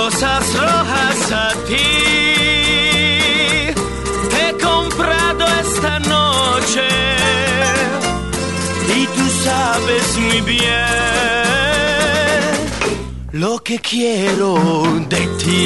rosas rojas a ti. Te he comprado esta noche y tú sabes muy bien lo que quiero de ti.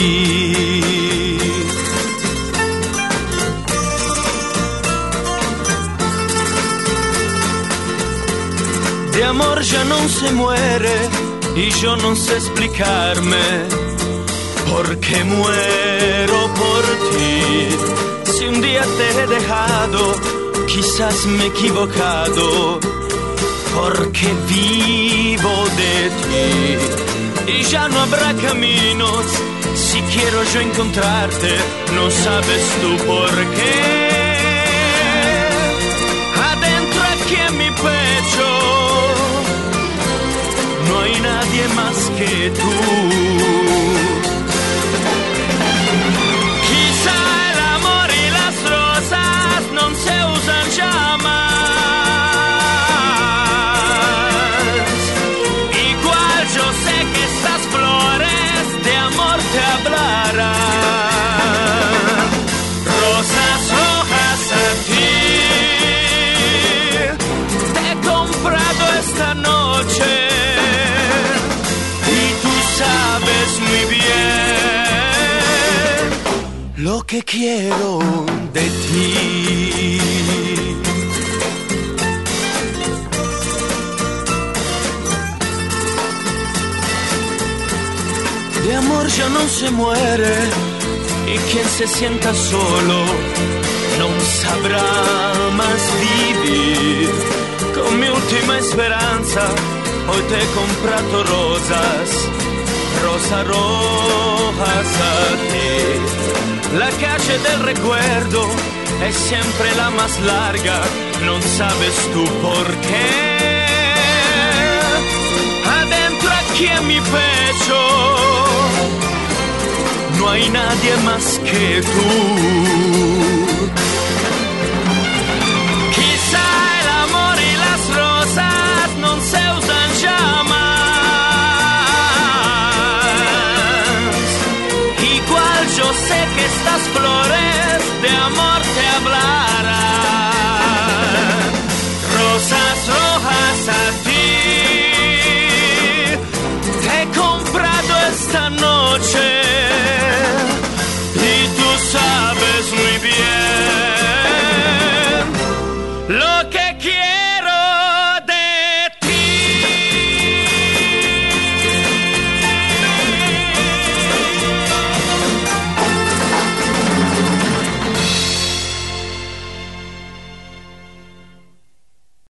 De amor ya no se muere y yo no sé explicarme por qué muero por ti. Si un día te he dejado, quizás me he equivocado, porque vivo de ti. Y ya no habrá caminos, si quiero yo encontrarte, no sabes tú por qué. Adentro aquí en mi pecho no hay nadie más que tú. Quizá el amor y las rosas no se usan ya más. Igual yo sé que estas flores de amor te hablarán. Rosas rojas a ti te he comprado esta noche. Sabes muy bien lo que quiero de ti. De amor ya no se muere y quien se sienta solo no sabrá más vivir. Con mi última esperanza hoy te he comprado rosas. Rosas rojas a ti. La calle del recuerdo es siempre la más larga, no sabes tú por qué. Adentro aquí en mi pecho no hay nadie más que tú. Quizá el amor y las rosas no se usan ya más. Yo sé que estas flores de amor te hablarán. Rosas rojas a ti te he comprado esta noche y tú sabes muy bien lo que quiero.